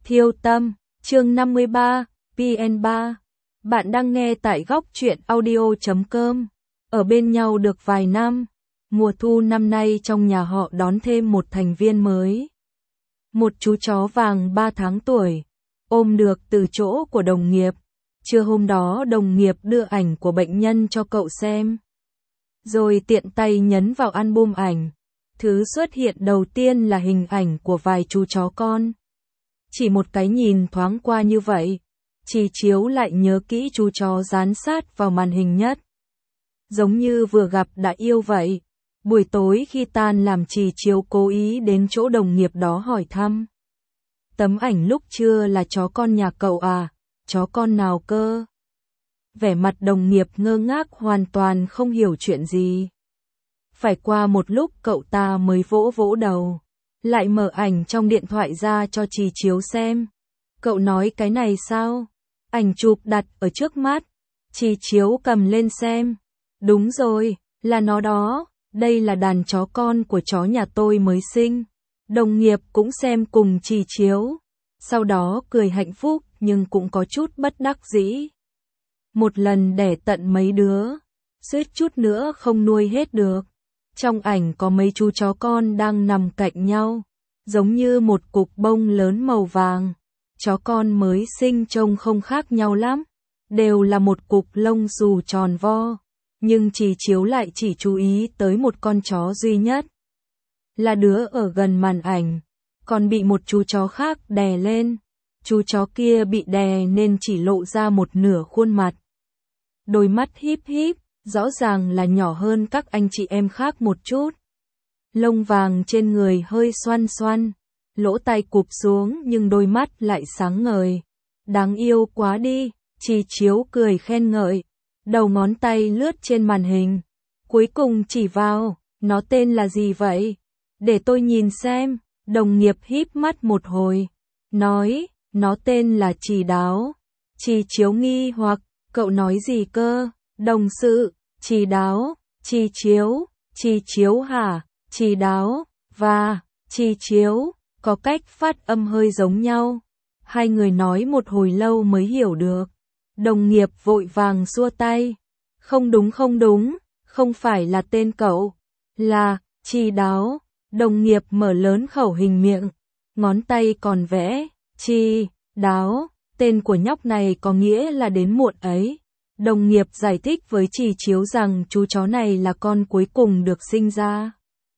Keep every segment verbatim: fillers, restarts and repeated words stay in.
Thiêu Tâm, chương năm mươi ba, pê en ba. Bạn đang nghe tại góc truyện audio chấm com. Ở bên nhau được vài năm, mùa thu năm nay trong nhà họ đón thêm một thành viên mới. Một chú chó vàng ba tháng tuổi, ôm được từ chỗ của đồng nghiệp. Trưa hôm đó đồng nghiệp đưa ảnh của bệnh nhân cho cậu xem. Rồi tiện tay nhấn vào album ảnh. Thứ xuất hiện đầu tiên là hình ảnh của vài chú chó con. Chỉ một cái nhìn thoáng qua như vậy, Chi Chiếu lại nhớ kỹ chú chó dán sát vào màn hình nhất. Giống như vừa gặp đã yêu vậy. Buổi tối khi tan làm Chi Chiếu cố ý đến chỗ đồng nghiệp đó hỏi thăm. Tấm ảnh lúc trưa là chó con nhà cậu à? Chó con nào cơ? Vẻ mặt đồng nghiệp ngơ ngác hoàn toàn không hiểu chuyện gì. Phải qua một lúc cậu ta mới vỗ vỗ đầu, lại mở ảnh trong điện thoại ra cho Chi Chiếu xem. Cậu nói cái này sao? Ảnh chụp đặt ở trước mắt. Chi Chiếu cầm lên xem. Đúng rồi, là nó đó, đây là đàn chó con của chó nhà tôi mới sinh. Đồng nghiệp cũng xem cùng Chi Chiếu. Sau đó cười hạnh phúc nhưng cũng có chút bất đắc dĩ. Một lần đẻ tận mấy đứa, suýt chút nữa không nuôi hết được. Trong ảnh có mấy chú chó con đang nằm cạnh nhau, giống như một cục bông lớn màu vàng. Chó con mới sinh trông không khác nhau lắm, đều là một cục lông xù tròn vo. Nhưng Chi Chiếu lại chỉ chú ý tới một con chó duy nhất. Là đứa ở gần màn ảnh, còn bị một chú chó khác đè lên. Chú chó kia bị đè nên chỉ lộ ra một nửa khuôn mặt. Đôi mắt híp híp, rõ ràng là nhỏ hơn các anh chị em khác một chút. Lông vàng trên người hơi xoăn xoăn, lỗ tai cụp xuống nhưng đôi mắt lại sáng ngời. Đáng yêu quá đi, Chi Chiếu cười khen ngợi. Đầu ngón tay lướt trên màn hình, cuối cùng chỉ vào, nó tên là gì vậy? Để tôi nhìn xem. Đồng nghiệp híp mắt một hồi, nói, nó tên là Chi Đáo. Chi Chiếu nghi hoặc, cậu nói gì cơ? Đồng sự, Chi Đáo, Chi Chiếu, Chi Chiếu hả? Chi Đáo, và, Chi Chiếu, có cách phát âm hơi giống nhau. Hai người nói một hồi lâu mới hiểu được. Đồng nghiệp vội vàng xua tay. Không đúng không đúng, không phải là tên cậu, là, Chi Đáo. Đồng nghiệp mở lớn khẩu hình miệng, ngón tay còn vẽ, Chi Đáo, tên của nhóc này có nghĩa là đến muộn ấy. Đồng nghiệp giải thích với Chi Chiếu rằng chú chó này là con cuối cùng được sinh ra.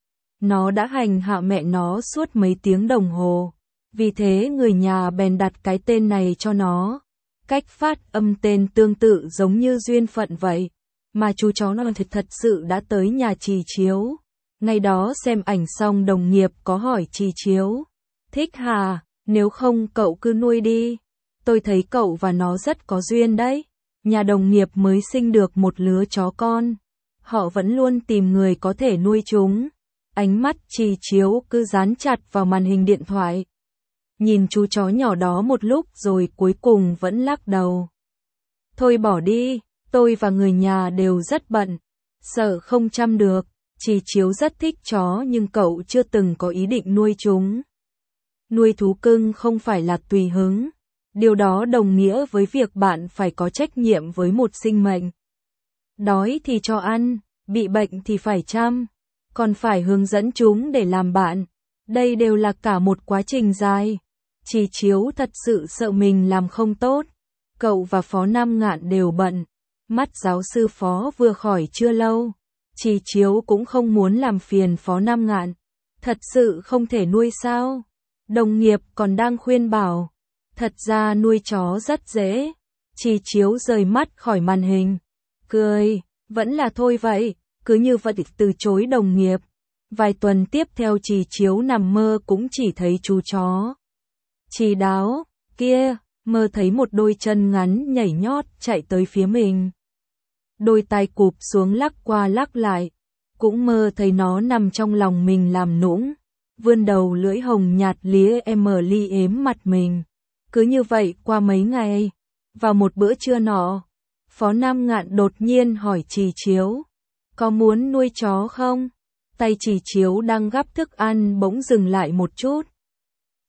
Nó đã hành hạ mẹ nó suốt mấy tiếng đồng hồ, vì thế người nhà bèn đặt cái tên này cho nó. Cách phát âm tên tương tự giống như duyên phận vậy, mà chú chó nó thật thật sự đã tới nhà Chi Chiếu. Ngày đó xem ảnh xong đồng nghiệp có hỏi Chi Chiếu. Thích hả? Nếu không cậu cứ nuôi đi. Tôi thấy cậu và nó rất có duyên đấy. Nhà đồng nghiệp mới sinh được một lứa chó con. Họ vẫn luôn tìm người có thể nuôi chúng. Ánh mắt Chi Chiếu cứ dán chặt vào màn hình điện thoại. Nhìn chú chó nhỏ đó một lúc rồi cuối cùng vẫn lắc đầu. Thôi bỏ đi, tôi và người nhà đều rất bận. Sợ không chăm được. Chi Chiếu rất thích chó nhưng cậu chưa từng có ý định nuôi chúng. Nuôi thú cưng không phải là tùy hứng. Điều đó đồng nghĩa với việc bạn phải có trách nhiệm với một sinh mệnh. Đói thì cho ăn, bị bệnh thì phải chăm, còn phải hướng dẫn chúng để làm bạn. Đây đều là cả một quá trình dài. Chi Chiếu thật sự sợ mình làm không tốt. Cậu và Phó Nam Ngạn đều bận. Mắt giáo sư Phó vừa khỏi chưa lâu. Chi Chiếu cũng không muốn làm phiền Phó Nam Ngạn. Thật sự không thể nuôi sao? Đồng nghiệp còn đang khuyên bảo. Thật ra nuôi chó rất dễ. Chi Chiếu rời mắt khỏi màn hình. Cười, vẫn là thôi vậy. Cứ như vậy từ chối đồng nghiệp. Vài tuần tiếp theo Chi Chiếu nằm mơ cũng chỉ thấy chú chó. Chi Đáo, kia, mơ thấy một đôi chân ngắn nhảy nhót chạy tới phía mình. Đôi tai cụp xuống lắc qua lắc lại, cũng mơ thấy nó nằm trong lòng mình làm nũng, vươn đầu lưỡi hồng nhạt lía em ly ếm mặt mình. Cứ như vậy qua mấy ngày, vào một bữa trưa nọ, Phó Nam Ngạn đột nhiên hỏi Chi Chiếu, có muốn nuôi chó không? Tay Chi Chiếu đang gắp thức ăn bỗng dừng lại một chút.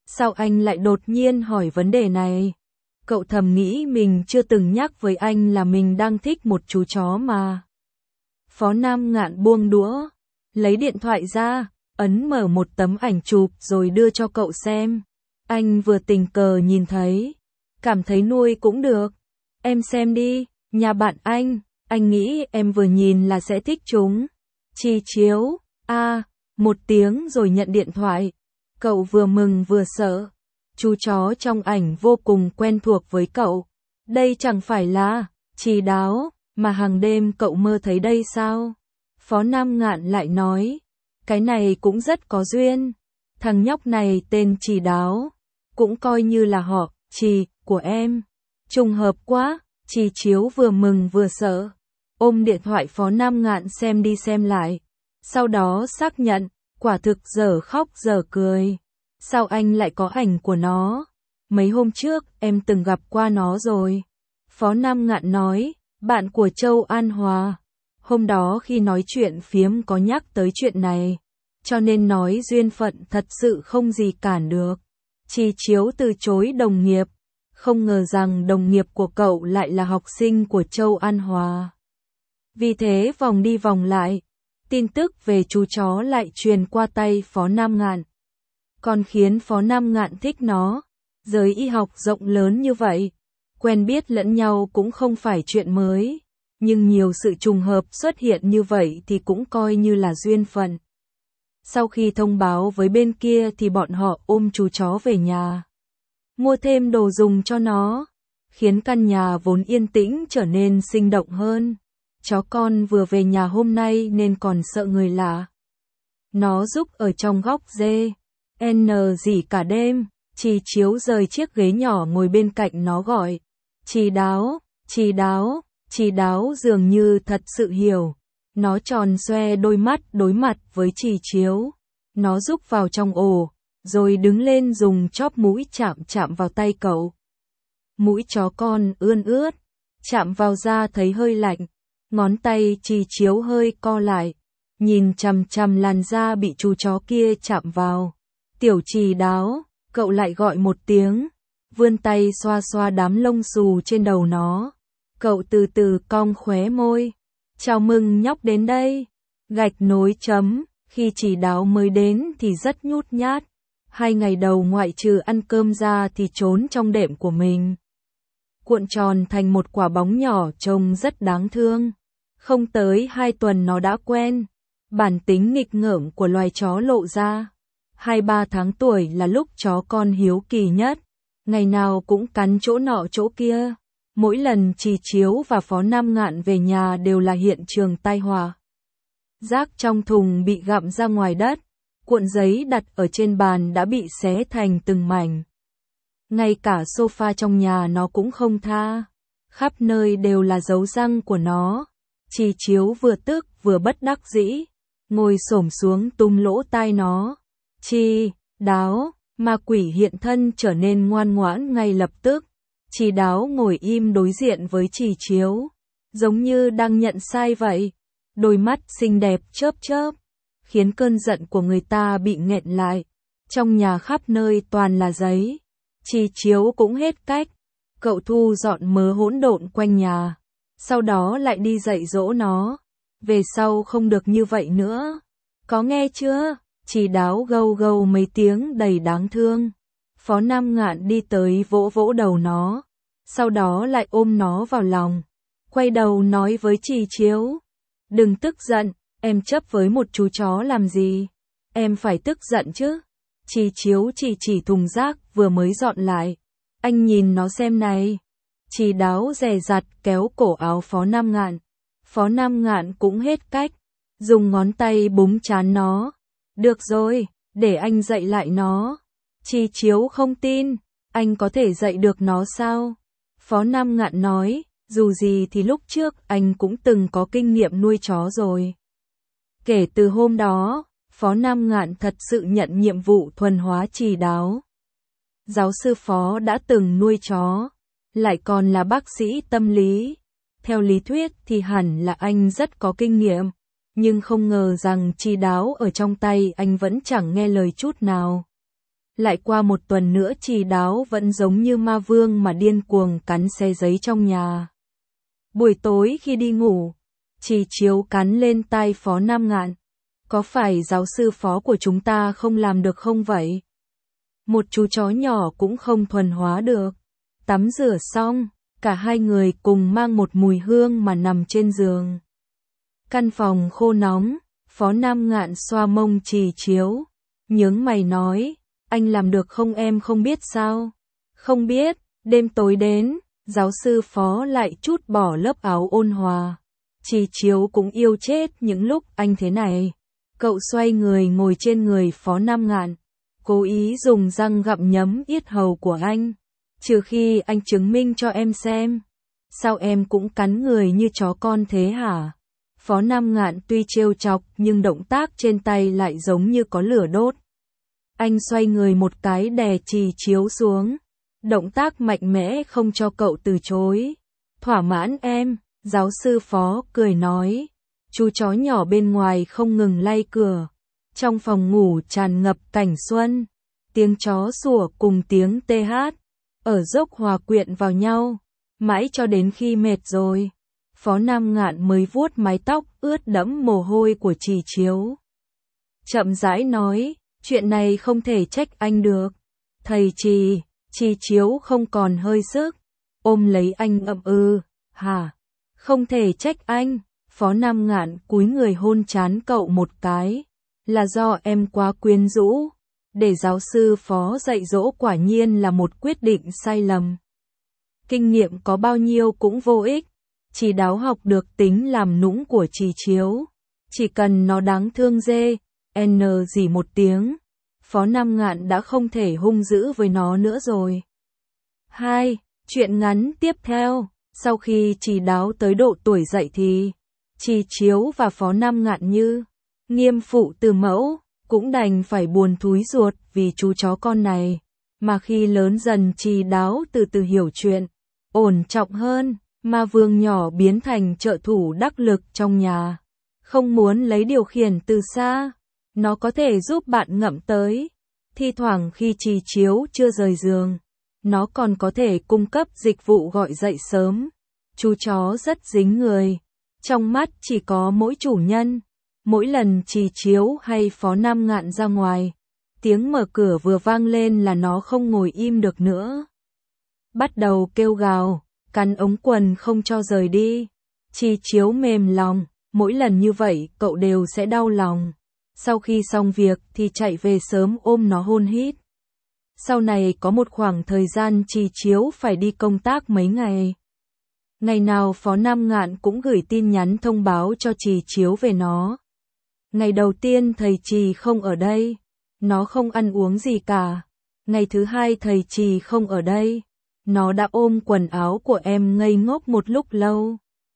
Sao anh lại đột nhiên hỏi vấn đề này? Cậu thầm nghĩ mình chưa từng nhắc với anh là mình đang thích một chú chó mà. Phó Nam Ngạn buông đũa, lấy điện thoại ra, ấn mở một tấm ảnh chụp rồi đưa cho cậu xem. Anh vừa tình cờ nhìn thấy, cảm thấy nuôi cũng được. Em xem đi, nhà bạn anh, anh nghĩ em vừa nhìn là sẽ thích chúng. Chi Chiếu, a, à, một tiếng rồi nhận điện thoại. Cậu vừa mừng vừa sợ. Chú chó trong ảnh vô cùng quen thuộc với cậu. Đây chẳng phải là Trì Đáo mà hàng đêm cậu mơ thấy đây sao? Phó Nam Ngạn lại nói, cái này cũng rất có duyên. Thằng nhóc này tên Trì Đáo, cũng coi như là họ Trì của em. Trùng hợp quá. Chi Chiếu vừa mừng vừa sợ, ôm điện thoại Phó Nam Ngạn xem đi xem lại. Sau đó xác nhận, quả thực dở khóc dở cười. Sao anh lại có ảnh của nó? Mấy hôm trước em từng gặp qua nó rồi. Phó Nam Ngạn nói, bạn của Châu An Hòa. Hôm đó khi nói chuyện phiếm có nhắc tới chuyện này, cho nên nói duyên phận thật sự không gì cản được. Chi Chiếu từ chối đồng nghiệp. Không ngờ rằng đồng nghiệp của cậu lại là học sinh của Châu An Hòa. Vì thế vòng đi vòng lại, tin tức về chú chó lại truyền qua tay Phó Nam Ngạn. Còn khiến Phó Nam Ngạn thích nó, giới y học rộng lớn như vậy, quen biết lẫn nhau cũng không phải chuyện mới, nhưng nhiều sự trùng hợp xuất hiện như vậy thì cũng coi như là duyên phận. Sau khi thông báo với bên kia thì bọn họ ôm chú chó về nhà. Mua thêm đồ dùng cho nó, khiến căn nhà vốn yên tĩnh trở nên sinh động hơn. Chó con vừa về nhà hôm nay nên còn sợ người lạ. Nó giúp ở trong góc dê, n gì cả đêm. Chi Chiếu rời chiếc ghế nhỏ ngồi bên cạnh nó gọi, Trì Đáo, Trì Đáo. Trì Đáo dường như thật sự hiểu. Nó tròn xoe đôi mắt đối mặt với Chi Chiếu. Nó rúc vào trong ổ, rồi đứng lên dùng chóp mũi chạm chạm vào tay cậu. Mũi chó con ươn ướt, chạm vào da thấy hơi lạnh, ngón tay Chi Chiếu hơi co lại, nhìn chằm chằm làn da bị chú chó kia chạm vào. Tiểu Trì Đáo, cậu lại gọi một tiếng, vươn tay xoa xoa đám lông xù trên đầu nó. Cậu từ từ cong khóe môi, chào mừng nhóc đến đây. Gạch nối chấm, khi Trì Đáo mới đến thì rất nhút nhát. Hai ngày đầu ngoại trừ ăn cơm ra thì trốn trong đệm của mình. Cuộn tròn thành một quả bóng nhỏ trông rất đáng thương. Không tới hai tuần nó đã quen. Bản tính nghịch ngợm của loài chó lộ ra. Hai ba tháng tuổi là lúc chó con hiếu kỳ nhất. Ngày nào cũng cắn chỗ nọ chỗ kia. Mỗi lần Trì Chiếu và Phó Nam Ngạn về nhà đều là hiện trường tai họa. Rác trong thùng bị gặm ra ngoài đất. Cuộn giấy đặt ở trên bàn đã bị xé thành từng mảnh. Ngay cả sofa trong nhà nó cũng không tha. Khắp nơi đều là dấu răng của nó. Trì Chiếu vừa tức vừa bất đắc dĩ, ngồi xổm xuống túm lỗ tai nó. Trì Đáo, ma quỷ hiện thân trở nên ngoan ngoãn ngay lập tức. Trì Đáo ngồi im đối diện với Trì Chiếu, giống như đang nhận sai vậy. Đôi mắt xinh đẹp chớp chớp, khiến cơn giận của người ta bị nghẹn lại. Trong nhà khắp nơi toàn là giấy. Trì Chiếu cũng hết cách. Cậu thu dọn mớ hỗn độn quanh nhà, sau đó lại đi dạy dỗ nó. Về sau không được như vậy nữa. Có nghe chưa? Trì Đáo gâu gâu mấy tiếng đầy đáng thương. Phó Nam Ngạn đi tới vỗ vỗ đầu nó, sau đó lại ôm nó vào lòng. Quay đầu nói với Trì Chiếu, đừng tức giận, em chấp với một chú chó làm gì? Em phải tức giận chứ. Trì Chiếu chỉ chỉ thùng rác vừa mới dọn lại. Anh nhìn nó xem này. Trì Đáo dè dặt kéo cổ áo Phó Nam Ngạn. Phó Nam Ngạn cũng hết cách, dùng ngón tay búng trán nó. Được rồi, để anh dạy lại nó. Trì Chiếu không tin, anh có thể dạy được nó sao? Phó Nam Ngạn nói, dù gì thì lúc trước anh cũng từng có kinh nghiệm nuôi chó rồi. Kể từ hôm đó, Phó Nam Ngạn thật sự nhận nhiệm vụ thuần hóa Trì Đáo. Giáo sư Phó đã từng nuôi chó, lại còn là bác sĩ tâm lý. Theo lý thuyết thì hẳn là anh rất có kinh nghiệm, nhưng không ngờ rằng Trì Đáo ở trong tay anh vẫn chẳng nghe lời chút nào. Lại qua một tuần nữa Trì Đáo vẫn giống như ma vương mà điên cuồng cắn xe giấy trong nhà. Buổi tối khi đi ngủ, Trì Chiếu cắn lên tai Phó Nam Ngạn. Có phải giáo sư Phó của chúng ta không làm được không vậy? Một chú chó nhỏ cũng không thuần hóa được. Tắm rửa xong, cả hai người cùng mang một mùi hương mà nằm trên giường. Căn phòng khô nóng, Phó Nam Ngạn xoa mông Trì Chiếu, nhướng mày nói, anh làm được không em không biết sao? Không biết, đêm tối đến, giáo sư Phó lại trút bỏ lớp áo ôn hòa. Trì Chiếu cũng yêu chết những lúc anh thế này. Cậu xoay người ngồi trên người Phó Nam Ngạn, cố ý dùng răng gặm nhấm yết hầu của anh. Trừ khi anh chứng minh cho em xem. Sao em cũng cắn người như chó con thế hả? Phó Nam Ngạn tuy trêu chọc nhưng động tác trên tay lại giống như có lửa đốt. Anh xoay người một cái đè Trì Chiếu xuống. Động tác mạnh mẽ không cho cậu từ chối. Thỏa mãn em, giáo sư Phó cười nói. Chú chó nhỏ bên ngoài không ngừng lay cửa. Trong phòng ngủ tràn ngập cảnh xuân. Tiếng chó sủa cùng tiếng tê hát. Ở dốc hòa quyện vào nhau. Mãi cho đến khi mệt rồi. Phó Nam Ngạn mới vuốt mái tóc ướt đẫm mồ hôi của Trì Chiếu. Chậm rãi nói, chuyện này không thể trách anh được. Thầy Trì, Trì Chiếu không còn hơi sức. Ôm lấy anh ậm ừ, hả? Không thể trách anh. Phó Nam Ngạn cúi người hôn trán cậu một cái. Là do em quá quyến rũ. Để giáo sư Phó dạy dỗ quả nhiên là một quyết định sai lầm. Kinh nghiệm có bao nhiêu cũng vô ích. Trì Đáo học được tính làm nũng của Trì Chiếu. Chỉ cần nó đáng thương dê, n gì một tiếng. Phó Nam Ngạn đã không thể hung dữ với nó nữa rồi. hai. Chuyện ngắn tiếp theo. Sau khi Trì Đáo tới độ tuổi dậy thì Trì Chiếu và Phó Nam Ngạn như nghiêm phụ từ mẫu, cũng đành phải buồn thúi ruột vì chú chó con này. Mà khi lớn dần Trì Đáo từ từ hiểu chuyện, ổn trọng hơn, ma vương nhỏ biến thành trợ thủ đắc lực trong nhà. Không muốn lấy điều khiển từ xa, nó có thể giúp bạn ngậm tới. Thi thoảng khi Trì Chiếu chưa rời giường, nó còn có thể cung cấp dịch vụ gọi dậy sớm. Chú chó rất dính người, trong mắt chỉ có mỗi chủ nhân. Mỗi lần Trì Chiếu hay Phó Nam Ngạn ra ngoài, tiếng mở cửa vừa vang lên là nó không ngồi im được nữa. Bắt đầu kêu gào, cắn ống quần không cho rời đi. Trì Chiếu mềm lòng, mỗi lần như vậy cậu đều sẽ đau lòng. Sau khi xong việc thì chạy về sớm ôm nó hôn hít. Sau này có một khoảng thời gian Trì Chiếu phải đi công tác mấy ngày. Ngày nào Phó Nam Ngạn cũng gửi tin nhắn thông báo cho Trì Chiếu về nó. Ngày đầu tiên thầy Trì không ở đây, nó không ăn uống gì cả. Ngày thứ hai thầy Trì không ở đây, nó đã ôm quần áo của em ngây ngốc một lúc lâu.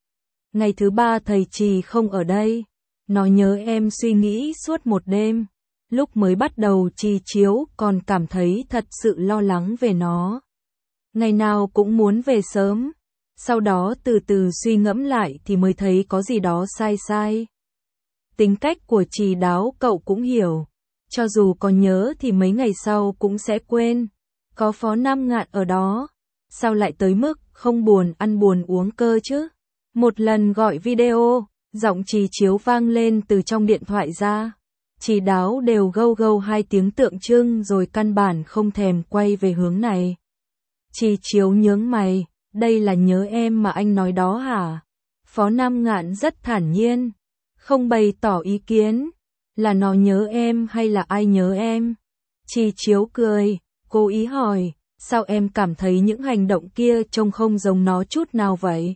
Ngày thứ ba thầy Trì không ở đây, nó nhớ em suy nghĩ suốt một đêm. Lúc mới bắt đầu Trì Chiếu còn cảm thấy thật sự lo lắng về nó. Ngày nào cũng muốn về sớm. Sau đó từ từ suy ngẫm lại thì mới thấy có gì đó sai sai. Tính cách của Trì Đáo cậu cũng hiểu. Cho dù có nhớ thì mấy ngày sau cũng sẽ quên. Có Phó Nam Ngạn ở đó, sao lại tới mức không buồn ăn buồn uống cơ chứ? Một lần gọi video, giọng Trì Chiếu vang lên từ trong điện thoại ra. Trì Đáo đều gâu gâu hai tiếng tượng trưng rồi căn bản không thèm quay về hướng này. Trì Chiếu nhướng mày, đây là nhớ em mà anh nói đó hả? Phó Nam Ngạn rất thản nhiên, không bày tỏ ý kiến. Là nó nhớ em hay là ai nhớ em? Trì Chiếu cười, cố ý hỏi, sao em cảm thấy những hành động kia trông không giống nó chút nào vậy?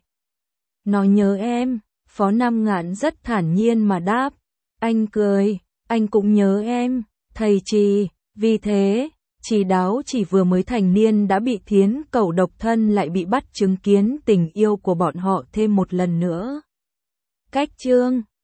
Nó nhớ em, Phó Nam Ngạn rất thản nhiên mà đáp. Anh cười, anh cũng nhớ em, thầy Trì. Vì thế, Trì Đáo chỉ vừa mới thành niên đã bị thiến cẩu độc thân lại bị bắt chứng kiến tình yêu của bọn họ thêm một lần nữa. Cách chương